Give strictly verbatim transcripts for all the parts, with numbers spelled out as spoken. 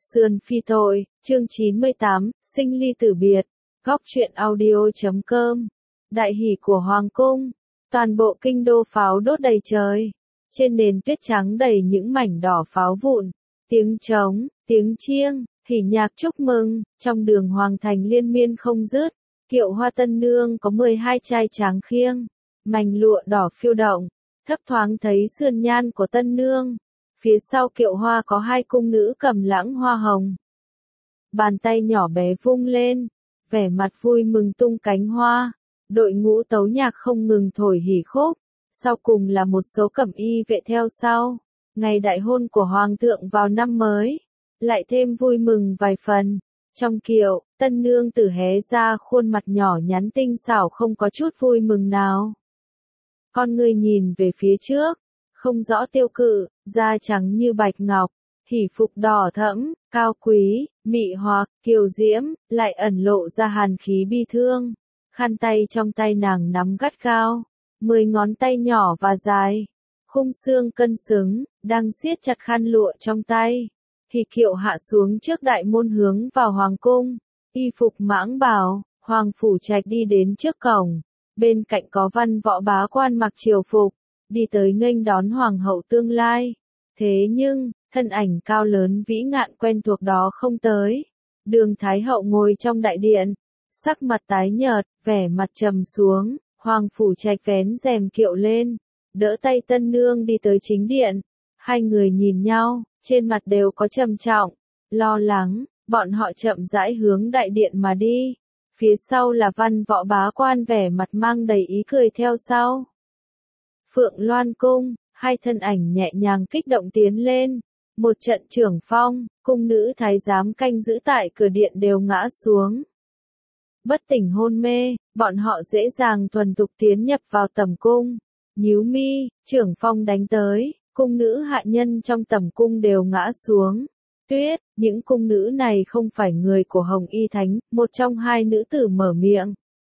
Sườn phi tội, chương chín mươi tám, sinh ly tử biệt, góc truyện audio chấm com. Đại hỷ của Hoàng cung, toàn bộ kinh đô pháo đốt đầy trời. Trên nền tuyết trắng đầy những mảnh đỏ pháo vụn, tiếng trống, tiếng chiêng, hỉ nhạc chúc mừng, trong đường hoàng thành liên miên không dứt. Kiệu hoa tân nương có mười hai trai tráng khiêng, mảnh lụa đỏ phiêu động, thấp thoáng thấy sườn nhan của tân nương. Phía sau kiệu hoa có hai cung nữ cầm lãng hoa hồng. Bàn tay nhỏ bé vung lên, vẻ mặt vui mừng tung cánh hoa. Đội ngũ tấu nhạc không ngừng thổi hỉ khúc. Sau cùng là một số cẩm y vệ theo sau. Ngày đại hôn của Hoàng thượng vào năm mới, lại thêm vui mừng vài phần. Trong kiệu, tân nương tử hé ra khuôn mặt nhỏ nhắn tinh xảo không có chút vui mừng nào. Con người nhìn về phía trước, không rõ tiêu cự, da trắng như bạch ngọc, hỉ phục đỏ thẫm, cao quý, mị hoặc, kiều diễm, lại ẩn lộ ra hàn khí bi thương. Khăn tay trong tay nàng nắm gắt gao, mười ngón tay nhỏ và dài, khung xương cân xứng, đang siết chặt khăn lụa trong tay. Hỉ kiệu hạ xuống trước đại môn hướng vào hoàng cung, y phục mãng bào, Hoàng Phủ Trạch đi đến trước cổng, bên cạnh có văn võ bá quan mặc triều phục, đi tới nghênh đón hoàng hậu tương lai. Thế nhưng, thân ảnh cao lớn vĩ ngạn quen thuộc đó không tới. Đường Thái hậu ngồi trong đại điện, sắc mặt tái nhợt, vẻ mặt trầm xuống. Hoàng Phủ Trạch vén rèm kiệu lên, đỡ tay tân nương đi tới chính điện. Hai người nhìn nhau, trên mặt đều có trầm trọng, lo lắng. Bọn họ chậm rãi hướng đại điện mà đi. Phía sau là văn võ bá quan vẻ mặt mang đầy ý cười theo sau. Phượng Loan cung, hai thân ảnh nhẹ nhàng kích động tiến lên. Một trận trưởng phong, cung nữ thái giám canh giữ tại cửa điện đều ngã xuống. Bất tỉnh hôn mê, bọn họ dễ dàng thuần thục tiến nhập vào tẩm cung. Nhíu mi, trưởng phong đánh tới, cung nữ hạ nhân trong tẩm cung đều ngã xuống. Tuyết, những cung nữ này không phải người của Hồng Y Thánh, một trong hai nữ tử mở miệng.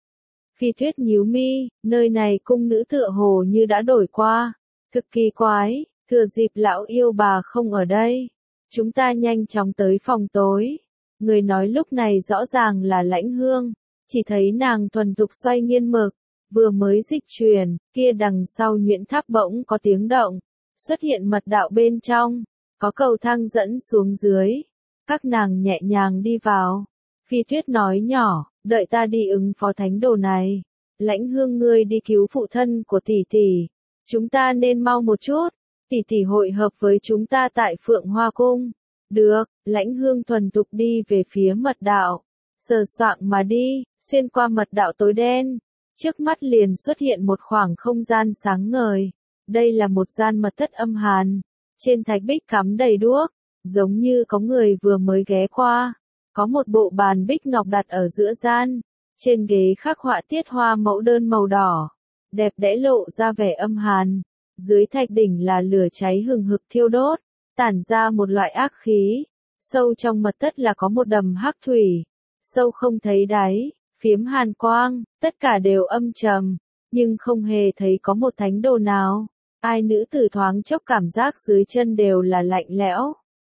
Phi Tuyết nhíu mi, nơi này cung nữ tựa hồ như đã đổi qua. Thực kỳ quái, thừa dịp lão yêu bà không ở đây. Chúng ta nhanh chóng tới phòng tối. Người nói lúc này rõ ràng là Lãnh Hương, chỉ thấy nàng thuần thục xoay nghiên mực, vừa mới dịch chuyển, kia đằng sau nhuyễn tháp bỗng có tiếng động, xuất hiện mật đạo bên trong. Có cầu thang dẫn xuống dưới, các nàng nhẹ nhàng đi vào. Phi Tuyết nói nhỏ, đợi ta đi ứng phó thánh đồ này. Lãnh Hương ngươi đi cứu phụ thân của tỷ tỷ. Chúng ta nên mau một chút, tỷ tỷ hội hợp với chúng ta tại Phượng Hoa Cung. Được, Lãnh Hương thuần thục đi về phía mật đạo. Sờ soạng mà đi, xuyên qua mật đạo tối đen. Trước mắt liền xuất hiện một khoảng không gian sáng ngời. Đây là một gian mật thất âm hàn. Trên thạch bích cắm đầy đuốc, giống như có người vừa mới ghé qua. Có một bộ bàn bích ngọc đặt ở giữa gian. Trên ghế khắc họa tiết hoa mẫu đơn màu đỏ, đẹp đẽ lộ ra vẻ âm hàn. Dưới thạch đỉnh là lửa cháy hừng hực thiêu đốt, tản ra một loại ác khí. Sâu trong mật thất là có một đầm hắc thủy, sâu không thấy đáy, phiếm hàn quang, tất cả đều âm trầm, nhưng không hề thấy có một thánh đồ nào. Ai nữ tử thoáng chốc cảm giác dưới chân đều là lạnh lẽo.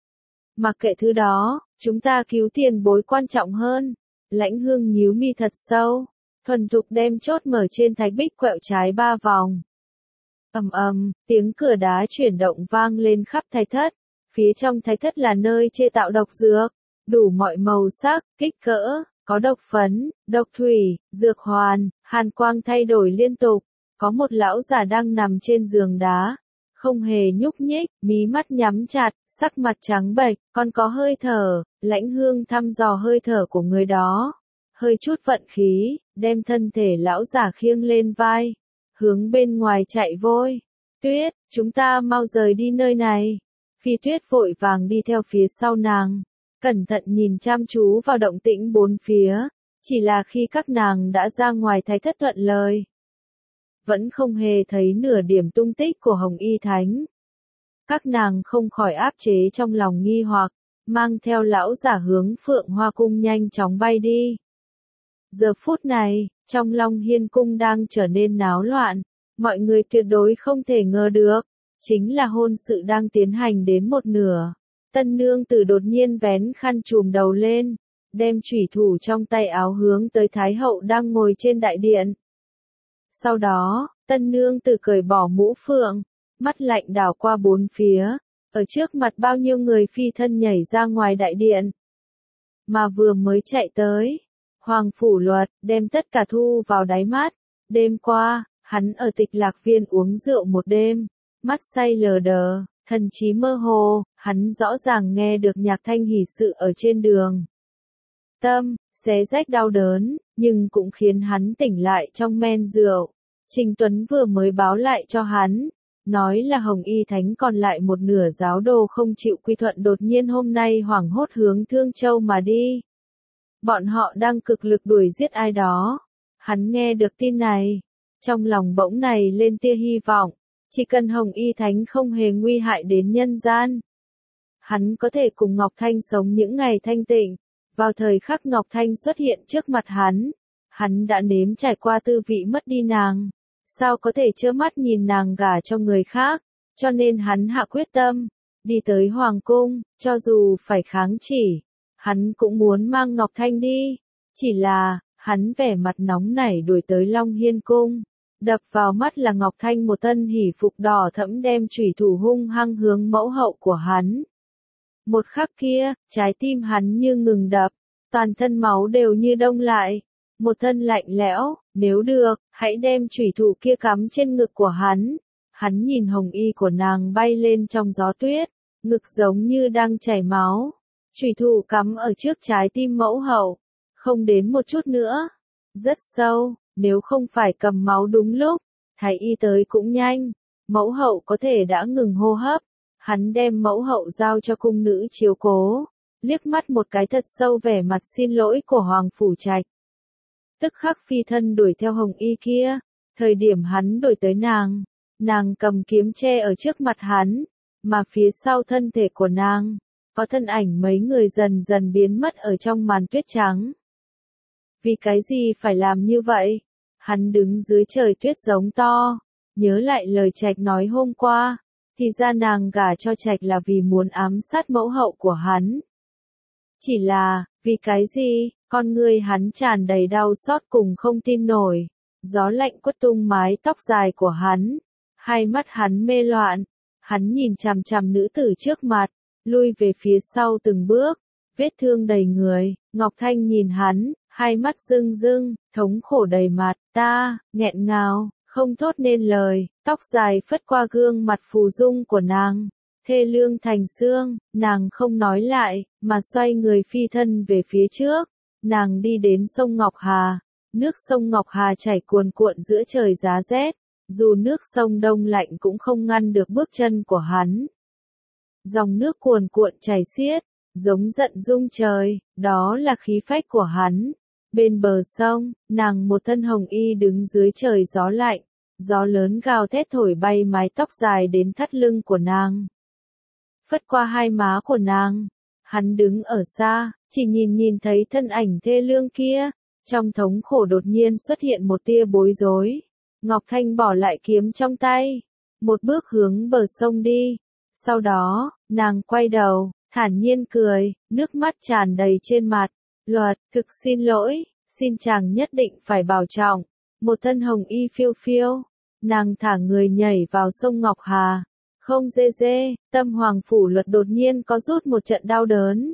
Mặc kệ thứ đó, chúng ta cứu tiền bối quan trọng hơn. Lãnh Hương nhíu mi thật sâu, thuần thục đem chốt mở trên thạch bích quẹo trái ba vòng. Ầm ầm, tiếng cửa đá chuyển động vang lên khắp thạch thất. Phía trong thạch thất là nơi chế tạo độc dược, đủ mọi màu sắc, kích cỡ, có độc phấn, độc thủy, dược hoàn, hàn quang thay đổi liên tục. Có một lão già đang nằm trên giường đá, không hề nhúc nhích, mí mắt nhắm chặt, sắc mặt trắng bệch, còn có hơi thở. Lãnh Hương thăm dò hơi thở của người đó, hơi chút vận khí, đem thân thể lão già khiêng lên vai, hướng bên ngoài chạy vội. Tuyết, chúng ta mau rời đi nơi này. Phi Tuyết vội vàng đi theo phía sau nàng, cẩn thận nhìn chăm chú vào động tĩnh bốn phía, chỉ là khi các nàng đã ra ngoài thạch thất thuận lời, vẫn không hề thấy nửa điểm tung tích của Hồng Y Thánh. Các nàng không khỏi áp chế trong lòng nghi hoặc, mang theo lão giả hướng Phượng Hoa Cung nhanh chóng bay đi. Giờ phút này, trong Long Hiên Cung đang trở nên náo loạn, mọi người tuyệt đối không thể ngờ được, chính là hôn sự đang tiến hành đến một nửa. Tân nương tử đột nhiên vén khăn trùm đầu lên, đem chủy thủ trong tay áo hướng tới Thái hậu đang ngồi trên đại điện. Sau đó, tân nương tử cởi bỏ mũ phượng, mắt lạnh đảo qua bốn phía, ở trước mặt bao nhiêu người phi thân nhảy ra ngoài đại điện. Mà vừa mới chạy tới, Hoàng Phủ Luật đem tất cả thu vào đáy mắt. Đêm qua, hắn ở Tịch Lạc Viên uống rượu một đêm, mắt say lờ đờ, thần trí mơ hồ, hắn rõ ràng nghe được nhạc thanh hỉ sự ở trên đường. Tâm, xé rách đau đớn, nhưng cũng khiến hắn tỉnh lại trong men rượu. Trình Tuấn vừa mới báo lại cho hắn, nói là Hồng Y Thánh còn lại một nửa giáo đồ không chịu quy thuận đột nhiên hôm nay hoảng hốt hướng Thương Châu mà đi. Bọn họ đang cực lực đuổi giết ai đó. Hắn nghe được tin này, trong lòng bỗng này lên tia hy vọng, chỉ cần Hồng Y Thánh không hề nguy hại đến nhân gian. Hắn có thể cùng Ngọc Thanh sống những ngày thanh tịnh, vào thời khắc Ngọc Thanh xuất hiện trước mặt hắn, hắn đã nếm trải qua tư vị mất đi nàng, sao có thể trơ mắt nhìn nàng gả cho người khác, cho nên hắn hạ quyết tâm, đi tới Hoàng Cung, cho dù phải kháng chỉ, hắn cũng muốn mang Ngọc Thanh đi, chỉ là, hắn vẻ mặt nóng nảy đuổi tới Long Hiên Cung, đập vào mắt là Ngọc Thanh một thân hỉ phục đỏ thẫm đem chủy thủ hung hăng hướng mẫu hậu của hắn. Một khắc kia, trái tim hắn như ngừng đập, toàn thân máu đều như đông lại, một thân lạnh lẽo, nếu được, hãy đem chủy thủ kia cắm trên ngực của hắn. Hắn nhìn hồng y của nàng bay lên trong gió tuyết, ngực giống như đang chảy máu, chủy thủ cắm ở trước trái tim mẫu hậu, không đến một chút nữa, rất sâu, nếu không phải cầm máu đúng lúc, thái y tới cũng nhanh, mẫu hậu có thể đã ngừng hô hấp. Hắn đem mẫu hậu giao cho cung nữ chiếu cố, liếc mắt một cái thật sâu vẻ mặt xin lỗi của Hoàng Phủ Trạch. Tức khắc phi thân đuổi theo hồng y kia, thời điểm hắn đuổi tới nàng, nàng cầm kiếm che ở trước mặt hắn, mà phía sau thân thể của nàng, có thân ảnh mấy người dần dần biến mất ở trong màn tuyết trắng. Vì cái gì phải làm như vậy? Hắn đứng dưới trời tuyết giống to, nhớ lại lời Trạch nói hôm qua. Thì ra nàng gả cho Trạch là vì muốn ám sát mẫu hậu của hắn. Chỉ là, vì cái gì, con người hắn tràn đầy đau xót cùng không tin nổi. Gió lạnh quất tung mái tóc dài của hắn. Hai mắt hắn mê loạn. Hắn nhìn chằm chằm nữ tử trước mặt, lui về phía sau từng bước. Vết thương đầy người, Ngọc Thanh nhìn hắn, hai mắt rưng rưng, thống khổ đầy mặt, ta, nghẹn ngào. Không thốt nên lời, tóc dài phất qua gương mặt phù dung của nàng, thê lương thành xương, nàng không nói lại, mà xoay người phi thân về phía trước, nàng đi đến sông Ngọc Hà, nước sông Ngọc Hà chảy cuồn cuộn giữa trời giá rét, dù nước sông đông lạnh cũng không ngăn được bước chân của hắn. Dòng nước cuồn cuộn chảy xiết, giống giận rung trời, đó là khí phách của hắn. Bên bờ sông, nàng một thân hồng y đứng dưới trời gió lạnh, gió lớn gào thét thổi bay mái tóc dài đến thắt lưng của nàng. Phất qua hai má của nàng, hắn đứng ở xa, chỉ nhìn nhìn thấy thân ảnh thê lương kia, trong thống khổ đột nhiên xuất hiện một tia bối rối. Ngọc Thanh bỏ lại kiếm trong tay, một bước hướng bờ sông đi, sau đó, nàng quay đầu, thản nhiên cười, nước mắt tràn đầy trên mặt. Luật, thực xin lỗi, xin chàng nhất định phải bảo trọng. Một thân hồng y phiêu phiêu, nàng thả người nhảy vào sông Ngọc Hà. Không dê dê, tâm Hoàng Phủ Luật đột nhiên có rút một trận đau đớn.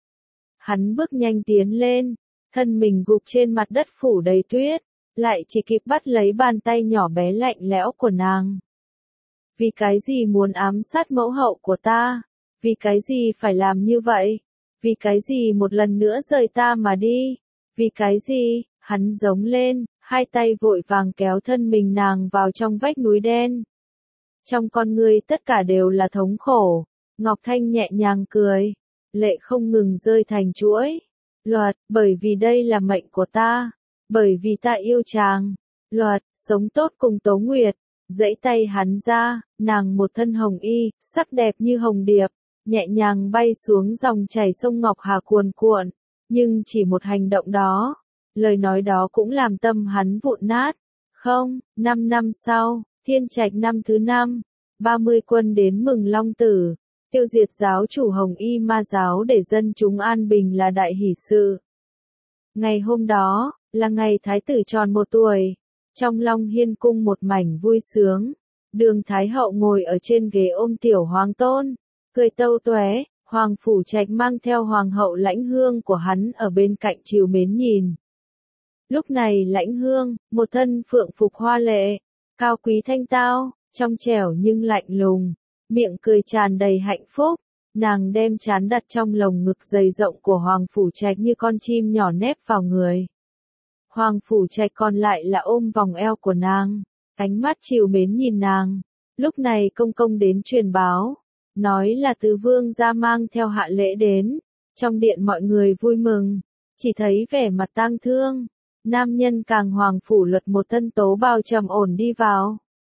Hắn bước nhanh tiến lên, thân mình gục trên mặt đất phủ đầy tuyết, lại chỉ kịp bắt lấy bàn tay nhỏ bé lạnh lẽo của nàng. Vì cái gì muốn ám sát mẫu hậu của ta? Vì cái gì phải làm như vậy? Vì cái gì một lần nữa rời ta mà đi? Vì cái gì? Hắn giống lên, hai tay vội vàng kéo thân mình nàng vào trong vách núi đen. Trong con người tất cả đều là thống khổ. Ngọc Thanh nhẹ nhàng cười, lệ không ngừng rơi thành chuỗi. Luật, bởi vì đây là mệnh của ta, bởi vì ta yêu chàng. Luật, sống tốt cùng Tố Nguyệt. Dãy tay hắn ra, nàng một thân hồng y, sắc đẹp như hồng điệp, nhẹ nhàng bay xuống dòng chảy sông Ngọc Hà cuồn cuộn, nhưng chỉ một hành động đó, lời nói đó cũng làm tâm hắn vụn nát. Không, năm năm sau, Thiên Trạch năm thứ năm, ba mươi quân đến mừng Long Tử, tiêu diệt giáo chủ Hồng Y Ma giáo để dân chúng an bình là đại hỷ sự. Ngày hôm đó, là ngày Thái tử tròn một tuổi. Trong Long Hiên cung một mảnh vui sướng. Đường Thái hậu ngồi ở trên ghế ôm tiểu hoàng tôn, cười tâu tué. Hoàng Phủ Trạch mang theo hoàng hậu Lãnh Hương của hắn ở bên cạnh trìu mến nhìn. Lúc này Lãnh Hương, một thân phượng phục hoa lệ, cao quý thanh tao, trong trẻo nhưng lạnh lùng, miệng cười tràn đầy hạnh phúc. Nàng đem trán đặt trong lồng ngực dày rộng của Hoàng Phủ Trạch như con chim nhỏ nép vào người. Hoàng Phủ Trạch còn lại là ôm vòng eo của nàng, ánh mắt trìu mến nhìn nàng. Lúc này công công đến truyền báo, nói là tứ vương gia mang theo hạ lễ đến. Trong điện mọi người vui mừng, chỉ thấy vẻ mặt tang thương. Nam nhân càng Hoàng Phủ Luật một thân tố bào trầm ổn đi vào.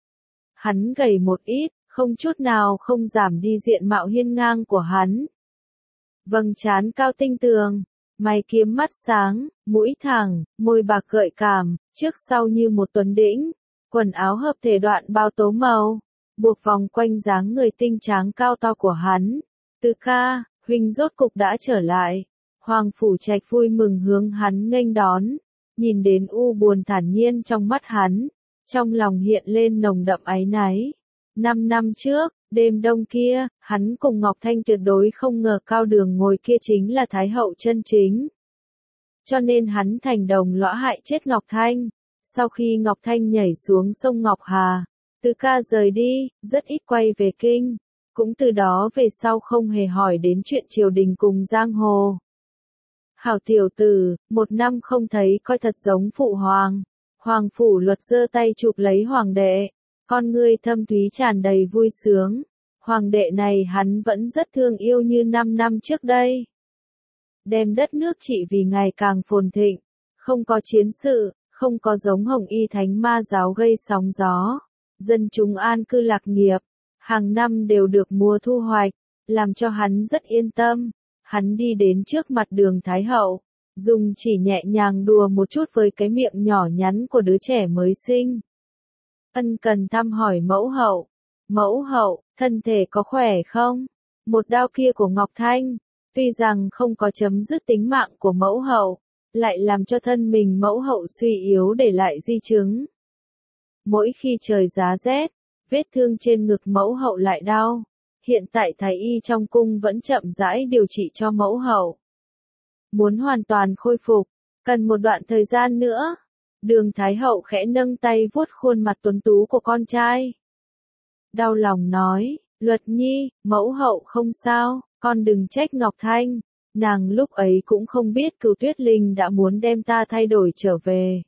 Hắn gầy một ít, không chút nào không giảm đi diện mạo hiên ngang của hắn. Vầng trán cao tinh tường, mày kiếm mắt sáng, mũi thẳng, môi bạc gợi cảm, trước sau như một tuấn đĩnh. Quần áo hợp thể đoạn bao tố màu, buộc vòng quanh dáng người tinh tráng cao to của hắn. Từ ca, huynh rốt cục đã trở lại. Hoàng Phủ Trạch vui mừng hướng hắn nghênh đón, nhìn đến u buồn thản nhiên trong mắt hắn, trong lòng hiện lên nồng đậm áy náy. Năm năm trước, đêm đông kia, hắn cùng Ngọc Thanh tuyệt đối không ngờ cao đường ngồi kia chính là Thái hậu chân chính. Cho nên hắn thành đồng lõa hại chết Ngọc Thanh. Sau khi Ngọc Thanh nhảy xuống sông Ngọc Hà, Từ ca rời đi, rất ít quay về kinh. Cũng từ đó về sau không hề hỏi đến chuyện triều đình cùng giang hồ. Hảo tiểu tử, một năm không thấy coi thật giống phụ hoàng. Hoàng Phủ Luật giơ tay chụp lấy hoàng đệ. Con ngươi thâm thúy tràn đầy vui sướng. Hoàng đệ này hắn vẫn rất thương yêu như năm năm trước đây. Đem đất nước trị vì ngày càng phồn thịnh. Không có chiến sự, không có giống Hồng Y Thánh Ma giáo gây sóng gió. Dân chúng an cư lạc nghiệp. Hàng năm đều được mùa thu hoạch. Làm cho hắn rất yên tâm. Hắn đi đến trước mặt Đường Thái hậu. Dùng chỉ nhẹ nhàng đùa một chút với cái miệng nhỏ nhắn của đứa trẻ mới sinh. Ân cần thăm hỏi mẫu hậu. Mẫu hậu, thân thể có khỏe không? Một đao kia của Ngọc Thanh, tuy rằng không có chấm dứt tính mạng của mẫu hậu, lại làm cho thân mình mẫu hậu suy yếu để lại di chứng. Mỗi khi trời giá rét, vết thương trên ngực mẫu hậu lại đau. Hiện tại thái y trong cung vẫn chậm rãi điều trị cho mẫu hậu. Muốn hoàn toàn khôi phục, cần một đoạn thời gian nữa. Đường Thái hậu khẽ nâng tay vuốt khuôn mặt tuấn tú của con trai. Đau lòng nói, Luật Nhi, mẫu hậu không sao, con đừng trách Ngọc Thanh. Nàng lúc ấy cũng không biết Cửu Tuyết Linh đã muốn đem ta thay đổi trở về.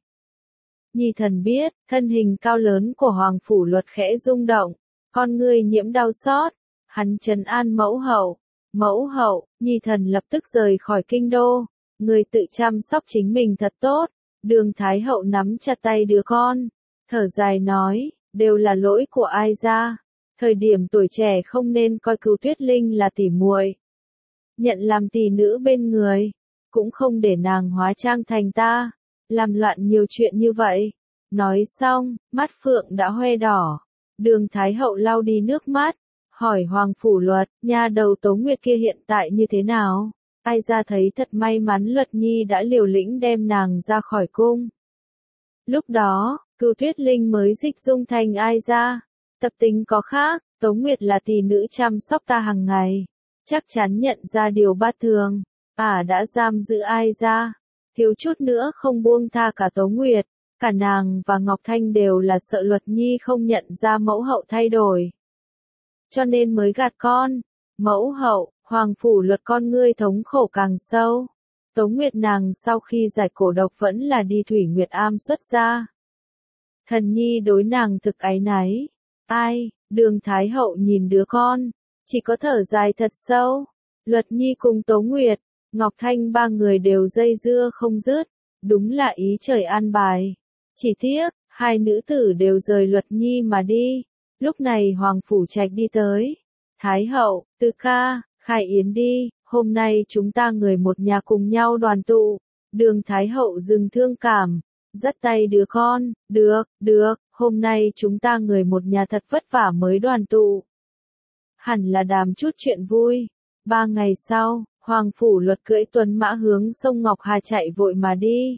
Nhi thần biết, thân hình cao lớn của Hoàng Phủ Luật khẽ rung động, con ngươi nhiễm đau xót. Hắn trấn an mẫu hậu. Mẫu hậu, Nhi thần lập tức rời khỏi kinh đô. Người tự chăm sóc chính mình thật tốt. Đường Thái hậu nắm chặt tay đứa con, thở dài nói, đều là lỗi của ai ra. Thời điểm tuổi trẻ không nên coi Cửu Tuyết Linh là tỉ muội, nhận làm tỳ nữ bên người, cũng không để nàng hóa trang thành ta, làm loạn nhiều chuyện như vậy. Nói xong, mắt phượng đã hoe đỏ. Đường Thái hậu lau đi nước mắt, hỏi Hoàng Phủ Luật, nha đầu Tố Nguyệt kia hiện tại như thế nào? Ai ra thấy thật may mắn Luật Nhi đã liều lĩnh đem nàng ra khỏi cung. Lúc đó, Cửu Tuyết Linh mới dịch dung thành ai ra. Tập tính có khác, Tố Nguyệt là tỷ nữ chăm sóc ta hàng ngày. Chắc chắn nhận ra điều bất thường. Ả đã giam giữ ai ra. Thiếu chút nữa không buông tha cả Tố Nguyệt. Cả nàng và Ngọc Thanh đều là sợ Luật Nhi không nhận ra mẫu hậu thay đổi. Cho nên mới gạt con. Mẫu hậu, Hoàng Phủ Luật con ngươi thống khổ càng sâu. Tố Nguyệt nàng sau khi giải cổ độc vẫn là đi Thủy Nguyệt Am xuất ra. Thần Nhi đối nàng thực áy náy. Ai, Đường Thái hậu nhìn đứa con, chỉ có thở dài thật sâu. Luật Nhi cùng Tố Nguyệt, Ngọc Thanh ba người đều dây dưa không dứt. Đúng là ý trời an bài. Chỉ tiếc, hai nữ tử đều rời Luật Nhi mà đi. Lúc này Hoàng Phủ Trạch đi tới. Thái hậu, Từ ca, khai yến đi, hôm nay chúng ta người một nhà cùng nhau đoàn tụ. Đường Thái hậu dừng thương cảm, dắt tay đứa con, được, được, hôm nay chúng ta người một nhà thật vất vả mới đoàn tụ. hẳn là đàm chút chuyện vui. Ba ngày sau, Hoàng Phủ Luật cưỡi tuấn mã hướng sông Ngọc Hà chạy vội mà đi.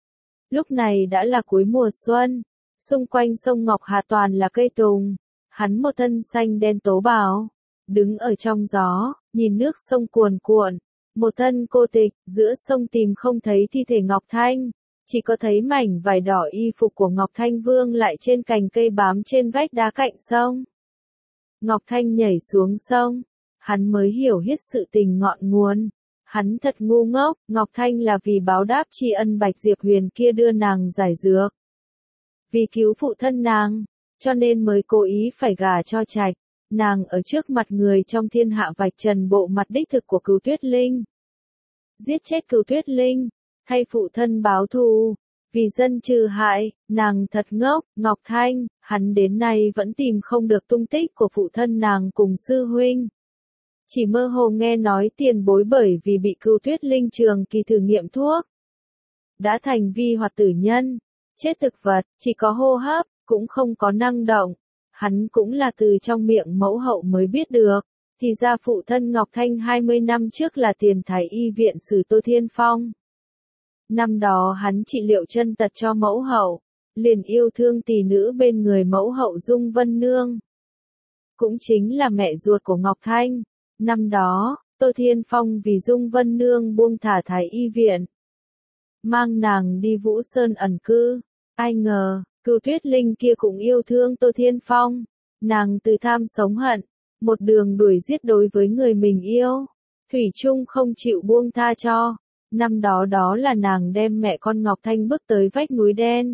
Lúc này đã là cuối mùa xuân, xung quanh sông Ngọc Hà toàn là cây tùng, hắn một thân xanh đen tố bào, đứng ở trong gió, nhìn nước sông cuồn cuộn, một thân cô tịch, giữa sông tìm không thấy thi thể Ngọc Thanh, chỉ có thấy mảnh vải đỏ y phục của Ngọc Thanh vương lại trên cành cây bám trên vách đá cạnh sông. Ngọc Thanh nhảy xuống sông, hắn mới hiểu hết sự tình ngọn nguồn. Hắn thật ngu ngốc, Ngọc Thanh là vì báo đáp tri ân Bạch Diệp Huyền kia đưa nàng giải dược. Vì cứu phụ thân nàng, cho nên mới cố ý phải gả cho Trạch. Nàng ở trước mặt người trong thiên hạ vạch trần bộ mặt đích thực của Cửu Tuyết Linh. Giết chết Cửu Tuyết Linh, thay phụ thân báo thù, vì dân trừ hại, nàng thật ngốc, Ngọc Thanh, hắn đến nay vẫn tìm không được tung tích của phụ thân nàng cùng sư huynh. Chỉ mơ hồ nghe nói tiền bối bởi vì bị Cửu Tuyết Linh trường kỳ thử nghiệm thuốc, đã thành vi hoạt tử nhân, chết thực vật, chỉ có hô hấp, cũng không có năng động. Hắn cũng là từ trong miệng mẫu hậu mới biết được, thì ra phụ thân Ngọc Thanh hai mươi năm trước là tiền thái y viện sử Tô Thiên Phong. Năm đó hắn trị liệu chân tật cho mẫu hậu, liền yêu thương tỷ nữ bên người mẫu hậu Dung Vân Nương. Cũng chính là mẹ ruột của Ngọc Thanh. Năm đó, Tô Thiên Phong vì Dung Vân Nương buông thả thái y viện, mang nàng đi Vũ Sơn ẩn cư. Ai ngờ, Cửu Tuyết Linh kia cũng yêu thương Tô Thiên Phong. Nàng từ tham sống hận, một đường đuổi giết đối với người mình yêu. Thủy chung không chịu buông tha cho. Năm đó đó là nàng đem mẹ con Ngọc Thanh bước tới vách núi đen.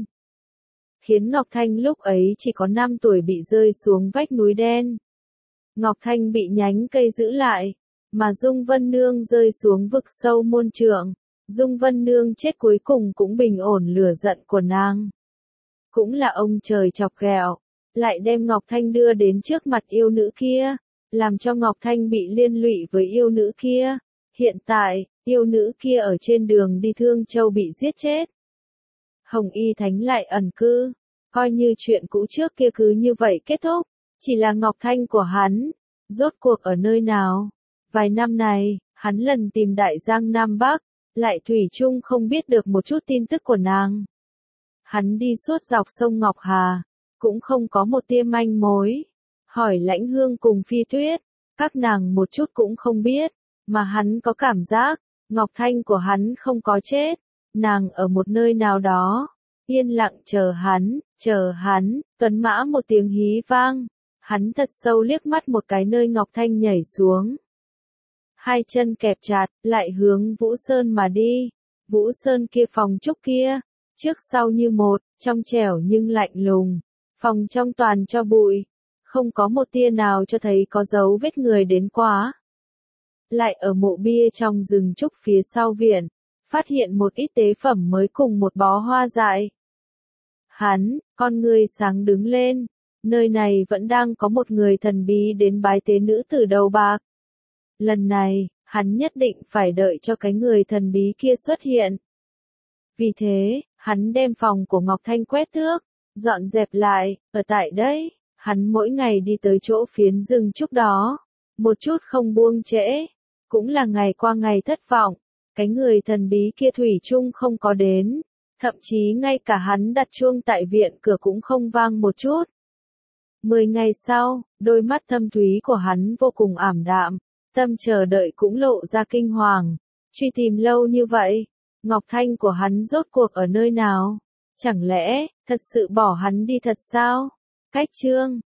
Khiến Ngọc Thanh lúc ấy chỉ có năm tuổi bị rơi xuống vách núi đen. Ngọc Thanh bị nhánh cây giữ lại, mà Dung Vân Nương rơi xuống vực sâu muôn trượng. Dung Vân Nương chết cuối cùng cũng bình ổn lửa giận của nàng. Cũng là ông trời chọc ghẹo, lại đem Ngọc Thanh đưa đến trước mặt yêu nữ kia, làm cho Ngọc Thanh bị liên lụy với yêu nữ kia. Hiện tại, yêu nữ kia ở trên đường đi Thương Châu bị giết chết. Hồng Y Thánh lại ẩn cư, coi như chuyện cũ trước kia cứ như vậy kết thúc. Chỉ là Ngọc Thanh của hắn, rốt cuộc ở nơi nào? Vài năm này, hắn lần tìm Đại Giang Nam Bắc, lại thủy chung không biết được một chút tin tức của nàng. Hắn đi suốt dọc sông Ngọc Hà, cũng không có một tia manh mối. Hỏi Lãnh Hương cùng Phi Tuyết, các nàng một chút cũng không biết, mà hắn có cảm giác, Ngọc Thanh của hắn không có chết, nàng ở một nơi nào đó, yên lặng chờ hắn, chờ hắn. Tuấn mã một tiếng hí vang. Hắn thật sâu liếc mắt một cái nơi Ngọc Thanh nhảy xuống. Hai chân kẹp chặt, lại hướng Vũ Sơn mà đi. Vũ Sơn kia phòng trúc kia, trước sau như một, trong trẻo nhưng lạnh lùng. Phòng trong toàn cho bụi, không có một tia nào cho thấy có dấu vết người đến quá. Lại ở mộ bia trong rừng trúc phía sau viện, phát hiện một ít tế phẩm mới cùng một bó hoa dại. Hắn, con người sáng đứng lên. Nơi này vẫn đang có một người thần bí đến bái tế nữ tử đầu bạc. Lần này, hắn nhất định phải đợi cho cái người thần bí kia xuất hiện. Vì thế, hắn đem phòng của Ngọc Thanh quét tước, dọn dẹp lại, ở tại đây, hắn mỗi ngày đi tới chỗ phiến rừng trúc đó, một chút không buông trễ, cũng là ngày qua ngày thất vọng, cái người thần bí kia thủy chung không có đến, thậm chí ngay cả hắn đặt chuông tại viện cửa cũng không vang một chút. Mười ngày sau, đôi mắt thâm thúy của hắn vô cùng ảm đạm, tâm chờ đợi cũng lộ ra kinh hoàng. Truy tìm lâu như vậy, Ngọc Thanh của hắn rốt cuộc ở nơi nào? Chẳng lẽ, thật sự bỏ hắn đi thật sao? Cách chương